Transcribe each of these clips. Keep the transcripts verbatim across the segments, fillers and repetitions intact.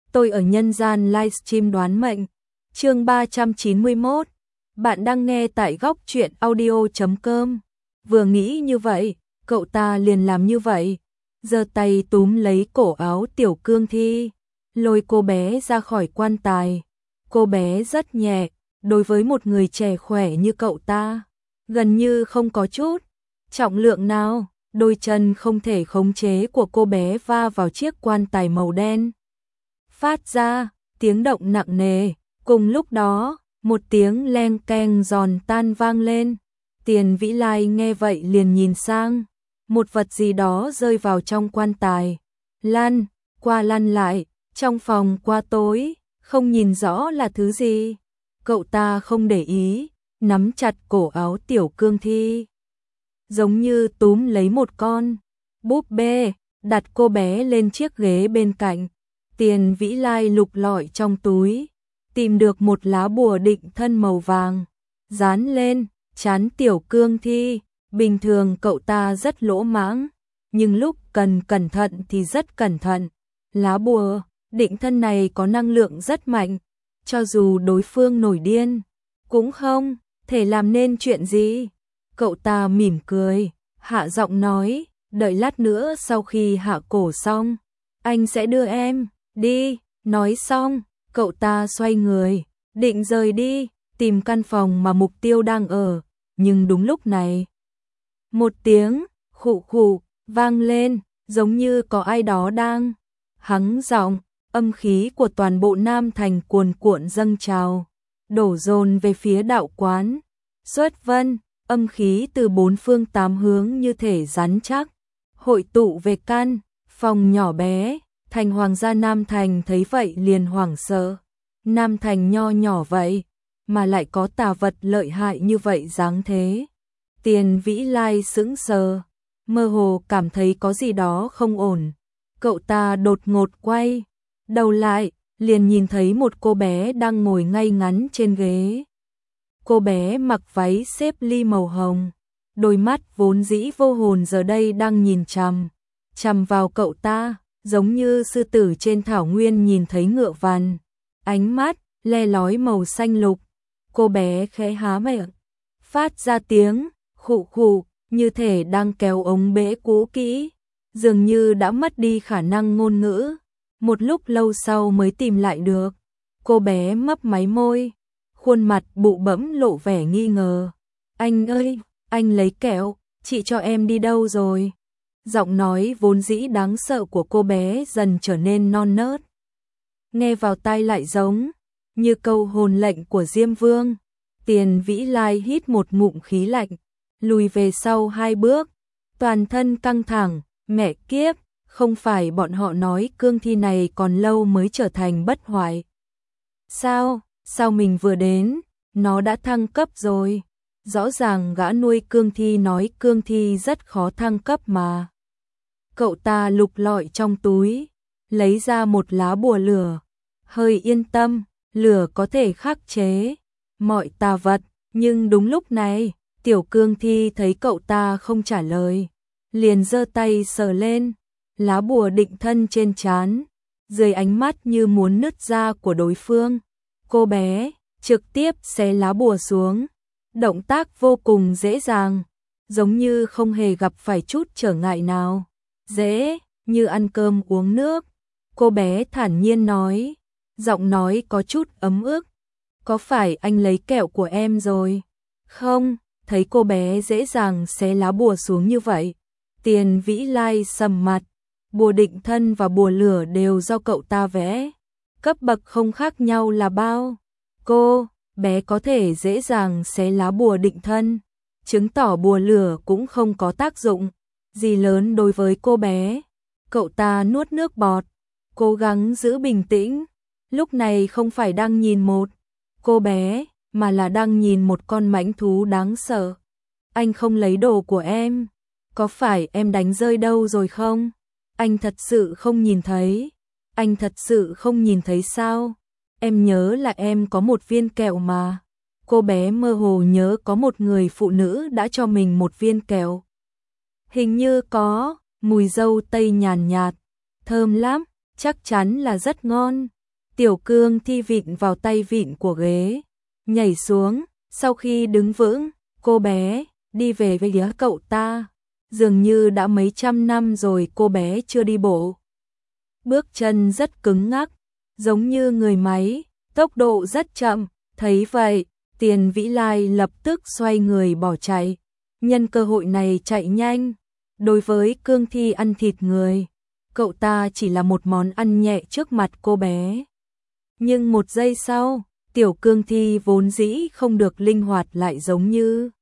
Tôi ở nhân gian livestream đoán mệnh. Chương ba trăm chín mươi mốt. Bạn đang nghe tại góc truyện audio chấm com. Vừa nghĩ như vậy, cậu ta liền làm như vậy, giơ tay túm lấy cổ áo Tiểu Cương Thi, lôi cô bé ra khỏi quan tài. Cô bé rất nhẹ, đối với một người trẻ khỏe như cậu ta, gần như không có chút trọng lượng nào. Đôi chân không thể khống chế của cô bé va vào chiếc quan tài màu đen, phát ra tiếng động nặng nề. Cùng lúc đó, một tiếng leng keng giòn tan vang lên. Tiền Vĩ Lai nghe vậy liền nhìn sang, một vật gì đó rơi vào trong quan tài, lăn qua lăn lại, trong phòng qua tối, không nhìn rõ là thứ gì. Cậu ta không để ý, nắm chặt cổ áo Tiểu Cương Thi, giống như túm lấy một con búp bê, đặt cô bé lên chiếc ghế bên cạnh. Tiền Vĩ Lai lục lọi trong túi, tìm được một lá bùa định thân màu vàng, dán lên trán Tiểu Cương Thi. Bình thường cậu ta rất lỗ mãng, nhưng lúc cần cẩn thận thì rất cẩn thận. Lá bùa định thân này có năng lượng rất mạnh, cho dù đối phương nổi điên cũng không thể làm nên chuyện gì. Cậu ta mỉm cười, hạ giọng nói, đợi lát nữa sau khi hạ cổ xong, anh sẽ đưa em đi. Nói xong, cậu ta xoay người, định rời đi, tìm căn phòng mà mục tiêu đang ở. Nhưng đúng lúc này, một tiếng khụ khụ vang lên, giống như có ai đó đang hắng giọng. Âm khí của toàn bộ Nam Thành cuồn cuộn dâng trào, đổ dồn về phía đạo quán Xuất Vân. Âm khí từ bốn phương tám hướng như thể rắn chắc, hội tụ về căn phòng nhỏ bé. Thành hoàng gia Nam Thành thấy vậy liền hoảng sợ. Nam Thành nho nhỏ vậy, mà lại có tà vật lợi hại như vậy dáng thế. Tiền Vĩ Lai sững sờ, mơ hồ cảm thấy có gì đó không ổn. Cậu ta đột ngột quay đầu lại, liền nhìn thấy một cô bé đang ngồi ngay ngắn trên ghế. Cô bé mặc váy xếp ly màu hồng, đôi mắt vốn dĩ vô hồn giờ đây đang nhìn chằm chằm vào cậu ta, giống như sư tử trên thảo nguyên nhìn thấy ngựa vằn. Ánh mắt le lói màu xanh lục. Cô bé khẽ há miệng, phát ra tiếng khụ khụ, như thể đang kéo ống bể cũ kỹ, dường như đã mất đi khả năng ngôn ngữ. Một lúc lâu sau mới tìm lại được. Cô bé mấp máy môi, khuôn mặt bụ bẫm lộ vẻ nghi ngờ. Anh ơi, anh lấy kẹo, chị cho em đi đâu rồi? Giọng nói vốn dĩ đáng sợ của cô bé dần trở nên non nớt, nghe vào tai lại giống như câu hồn lệnh của Diêm Vương. Tiền Vĩ Lai hít một ngụm khí lạnh, lùi về sau hai bước, toàn thân căng thẳng. Mẹ kiếp, không phải bọn họ nói cương thi này còn lâu mới trở thành bất hoại sao? Sao mình vừa đến, nó đã thăng cấp rồi? Rõ ràng gã nuôi cương thi nói cương thi rất khó thăng cấp mà. Cậu ta lục lọi trong túi, lấy ra một lá bùa lửa, hơi yên tâm, lửa có thể khắc chế mọi tà vật. Nhưng đúng lúc này, Tiểu Cương Thi thấy cậu ta không trả lời, liền giơ tay sờ lên lá bùa định thân trên trán. Dưới ánh mắt như muốn nứt ra của đối phương, cô bé trực tiếp xé lá bùa xuống. Động tác vô cùng dễ dàng, giống như không hề gặp phải chút trở ngại nào, dễ như ăn cơm uống nước. Cô bé thản nhiên nói, giọng nói có chút ấm ức, có phải anh lấy kẹo của em rồi không? Thấy cô bé dễ dàng xé lá bùa xuống như vậy, Tiền Vĩ Lai sầm mặt. Bùa định thân và bùa lửa đều do cậu ta vẽ, cấp bậc không khác nhau là bao. Cô bé có thể dễ dàng xé lá bùa định thân, chứng tỏ bùa lửa cũng không có tác dụng gì lớn đối với cô bé. Cậu ta nuốt nước bọt, cố gắng giữ bình tĩnh. Lúc này không phải đang nhìn một cô bé, mà là đang nhìn một con mãnh thú đáng sợ. Anh không lấy đồ của em, có phải em đánh rơi đâu rồi không? Anh thật sự không nhìn thấy. Anh thật sự không nhìn thấy sao? Em nhớ là em có một viên kẹo mà. Cô bé mơ hồ nhớ có một người phụ nữ đã cho mình một viên kẹo. Hình như có mùi dâu tây nhàn nhạt, thơm lắm, chắc chắn là rất ngon. Tiểu Cương Thi vịn vào tay vịn của ghế, nhảy xuống, sau khi đứng vững, cô bé đi về với phía cậu ta. Dường như đã mấy trăm năm rồi cô bé chưa đi bộ. Bước chân rất cứng ngắc, giống như người máy, tốc độ rất chậm. Thấy vậy, Tiền Vĩ Lai lập tức xoay người bỏ chạy. Nhân cơ hội này chạy nhanh. Đối với Cương Thi ăn thịt người, cậu ta chỉ là một món ăn nhẹ trước mặt cô bé. Nhưng một giây sau, tiểu Cương Thi vốn dĩ không được linh hoạt lại giống như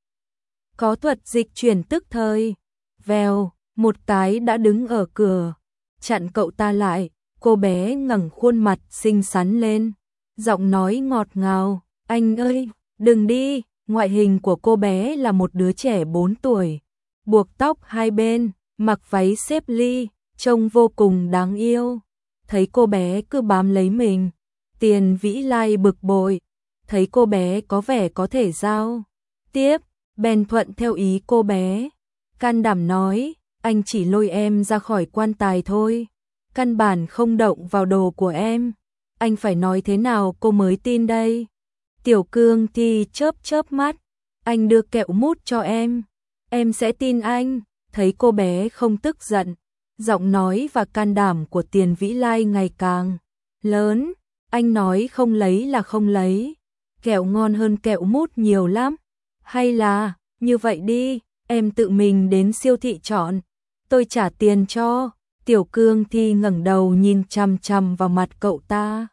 có thuật dịch chuyển tức thời. Vèo, một cái đã đứng ở cửa, chặn cậu ta lại. Cô bé ngẩng khuôn mặt xinh xắn lên, giọng nói ngọt ngào, anh ơi, đừng đi. Ngoại hình của cô bé là một đứa trẻ bốn tuổi, buộc tóc hai bên, mặc váy xếp ly, trông vô cùng đáng yêu. Thấy cô bé cứ bám lấy mình, Tiền Vĩ Lai bực bội. Thấy cô bé có vẻ có thể giao tiếp, bèn thuận theo ý cô bé. Can đảm nói, anh chỉ lôi em ra khỏi quan tài thôi, căn bản không động vào đồ của em. Anh phải nói thế nào cô mới tin đây? Tiểu Cương Thi chớp chớp mắt, anh đưa kẹo mút cho em, em sẽ tin anh. Thấy cô bé không tức giận, giọng nói và can đảm của Tiền Vĩ Lai ngày càng lớn. Anh nói không lấy là không lấy, kẹo ngon hơn kẹo mút nhiều lắm. Hay là, như vậy đi, em tự mình đến siêu thị chọn, tôi trả tiền cho. Tiểu Cương Thi ngẩng đầu nhìn chằm chằm vào mặt cậu ta.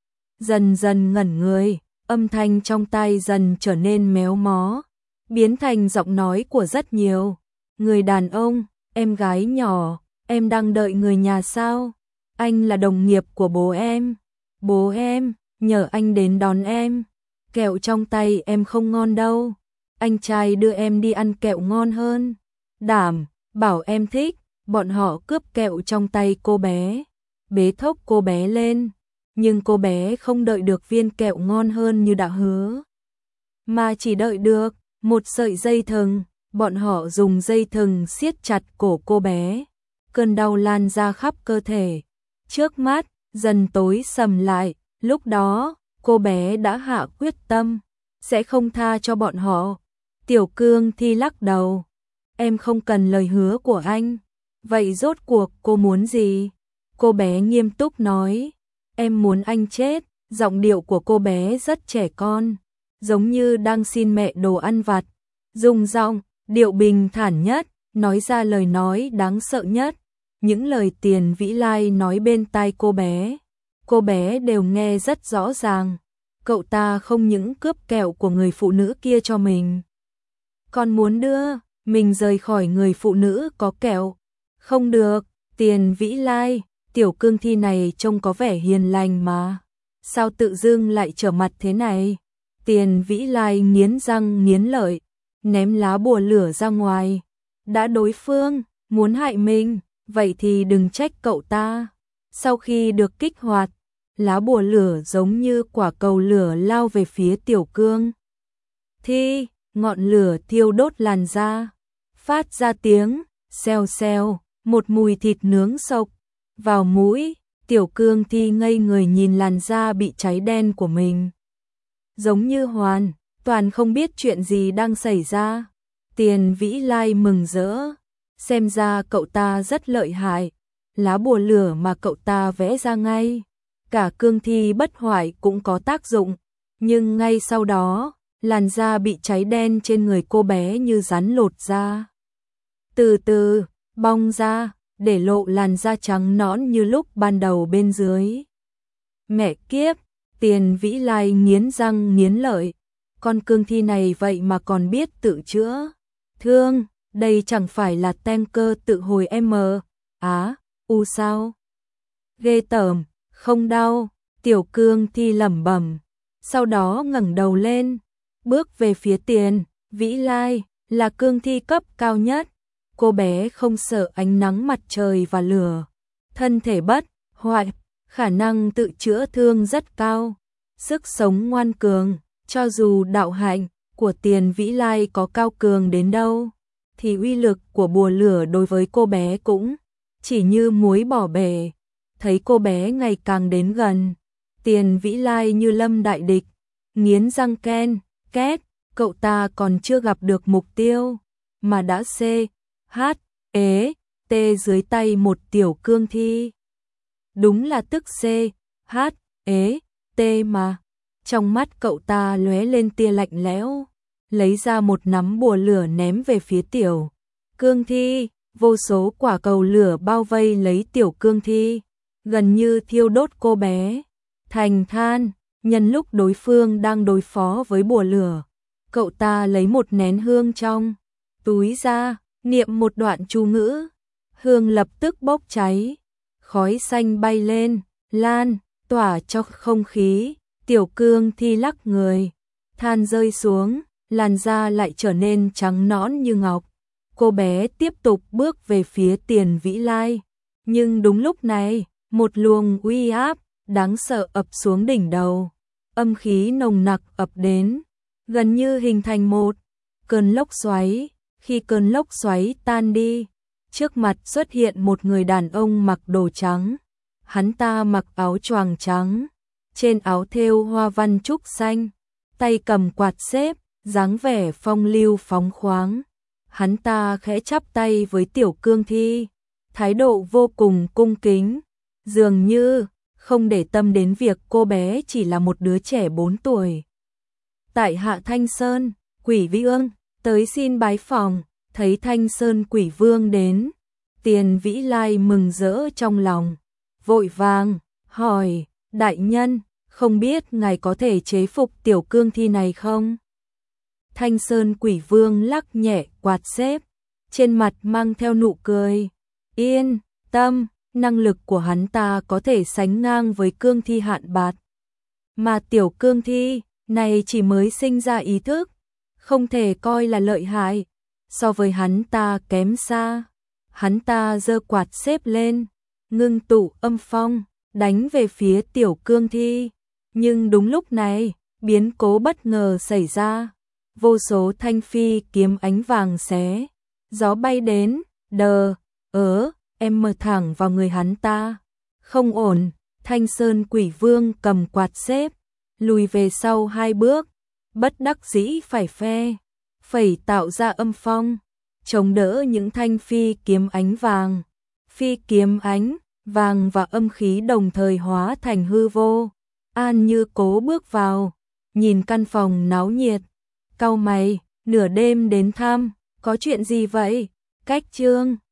Dần dần ngẩn người, âm thanh trong tai dần trở nên méo mó, biến thành giọng nói của rất nhiều người đàn ông. Em gái nhỏ, em đang đợi người nhà sao? Anh là đồng nghiệp của bố em. Bố em, nhờ anh đến đón em. Kẹo trong tay em không ngon đâu. Anh trai đưa em đi ăn kẹo ngon hơn. Đảm, bảo em thích. Bọn họ cướp kẹo trong tay cô bé, bế thốc cô bé lên. Nhưng cô bé không đợi được viên kẹo ngon hơn như đã hứa, mà chỉ đợi được một sợi dây thừng. Bọn họ dùng dây thừng siết chặt cổ cô bé. Cơn đau lan ra khắp cơ thể. Trước mắt dần tối sầm lại. Lúc đó, cô bé đã hạ quyết tâm sẽ không tha cho bọn họ. Tiểu Cương Thi lắc đầu. Em không cần lời hứa của anh. Vậy rốt cuộc cô muốn gì? Cô bé nghiêm túc nói. Em muốn anh chết. Giọng điệu của cô bé rất trẻ con, giống như đang xin mẹ đồ ăn vặt. Dùng giọng điệu bình thản nhất, nói ra lời nói đáng sợ nhất. Những lời Tiền Vĩ Lai nói bên tai cô bé, cô bé đều nghe rất rõ ràng. Cậu ta không những cướp kẹo của người phụ nữ kia cho mình, còn muốn đưa mình rời khỏi người phụ nữ có kẹo. Không được, Tiền Vĩ Lai, tiểu Cương Thi này trông có vẻ hiền lành mà, sao tự dưng lại trở mặt thế này? Tiền Vĩ Lai nghiến răng nghiến lợi, ném lá bùa lửa ra ngoài. Đã đối phương muốn hại mình, vậy thì đừng trách cậu ta. Sau khi được kích hoạt, lá bùa lửa giống như quả cầu lửa lao về phía tiểu Cương Thi. Ngọn lửa thiêu đốt làn da, phát ra tiếng xèo xèo, một mùi thịt nướng sộc vào mũi. Tiểu Cương Thi ngây người nhìn làn da bị cháy đen của mình, giống như hoàn toàn không biết chuyện gì đang xảy ra. Tiền Vĩ Lai mừng rỡ, xem ra cậu ta rất lợi hại. Lá bùa lửa mà cậu ta vẽ ra ngay cả cương thi bất hoại cũng có tác dụng. Nhưng ngay sau đó, làn da bị cháy đen trên người cô bé như rắn lột ra, từ từ bong ra, để lộ làn da trắng nõn như lúc ban đầu bên dưới. Mẹ kiếp, Tiền Vĩ Lai nghiến răng nghiến lợi, con cương thi này vậy mà còn biết tự chữa thương, đây chẳng phải là tanker tự hồi M. Á, u sao? Ghê tởm, không đau, tiểu Cương Thi lẩm bẩm, sau đó ngẩng đầu lên, bước về phía Tiền Vĩ Lai, là cương thi cấp cao nhất. Cô bé không sợ ánh nắng mặt trời và lửa, thân thể bất hoại, khả năng tự chữa thương rất cao, sức sống ngoan cường. Cho dù đạo hạnh của Tiền Vĩ Lai có cao cường đến đâu, thì uy lực của bùa lửa đối với cô bé cũng chỉ như muối bỏ bể. Thấy cô bé ngày càng đến gần, Tiền Vĩ Lai như lâm đại địch, nghiến răng ken, két, cậu ta còn chưa gặp được mục tiêu, mà đã C, H, ế, T dưới tay một tiểu cương thi. Đúng là tức C, H, ế, T mà. Trong mắt cậu ta lóe lên tia lạnh lẽo, lấy ra một nắm bùa lửa ném về phía tiểu cương thi, vô số quả cầu lửa bao vây lấy tiểu cương thi, gần như thiêu đốt cô bé thành than. Nhân lúc đối phương đang đối phó với bùa lửa, cậu ta lấy một nén hương trong túi ra, niệm một đoạn chú ngữ, hương lập tức bốc cháy, khói xanh bay lên, lan tỏa cho không khí, tiểu cương thi lắc người, than rơi xuống, làn da lại trở nên trắng nõn như ngọc. Cô bé tiếp tục bước về phía Tiền Vĩ Lai, nhưng đúng lúc này, một luồng uy áp đáng sợ ập xuống đỉnh đầu, âm khí nồng nặc ập đến, gần như hình thành một cơn lốc xoáy. Khi cơn lốc xoáy tan đi, trước mặt xuất hiện một người đàn ông mặc đồ trắng. Hắn ta mặc áo choàng trắng, trên áo thêu hoa văn trúc xanh, tay cầm quạt xếp, dáng vẻ phong lưu phóng khoáng. Hắn ta khẽ chắp tay với tiểu cương thi, thái độ vô cùng cung kính, dường như không để tâm đến việc cô bé chỉ là một đứa trẻ bốn tuổi. Tại Hạ Thanh Sơn, Quỷ Vương tới xin bái phòng, thấy Thanh Sơn Quỷ Vương đến, Tiền Vĩ Lai mừng rỡ trong lòng, vội vàng hỏi: đại nhân, không biết ngài có thể chế phục tiểu cương thi này không? Thanh Sơn Quỷ Vương lắc nhẹ quạt xếp, trên mặt mang theo nụ cười. Yên tâm, năng lực của hắn ta có thể sánh ngang với cương thi hạn bạt. Mà tiểu cương thi này chỉ mới sinh ra ý thức, không thể coi là lợi hại, so với hắn ta kém xa. Hắn ta giơ quạt xếp lên, ngưng tụ âm phong, đánh về phía tiểu cương thi. Nhưng đúng lúc này, biến cố bất ngờ xảy ra. Vô số thanh phi kiếm ánh vàng xé, gió bay đến, đờ, ớ, em mở thẳng vào người hắn ta. Không ổn, Thanh Sơn Quỷ Vương cầm quạt xếp, lùi về sau hai bước, bất đắc dĩ phải phe, phẩy tạo ra âm phong, chống đỡ những thanh phi kiếm ánh vàng. Phi kiếm ánh vàng và âm khí đồng thời hóa thành hư vô. An Như Cố bước vào, nhìn căn phòng náo nhiệt, cau mày, nửa đêm đến thăm, có chuyện gì vậy? Cách Trương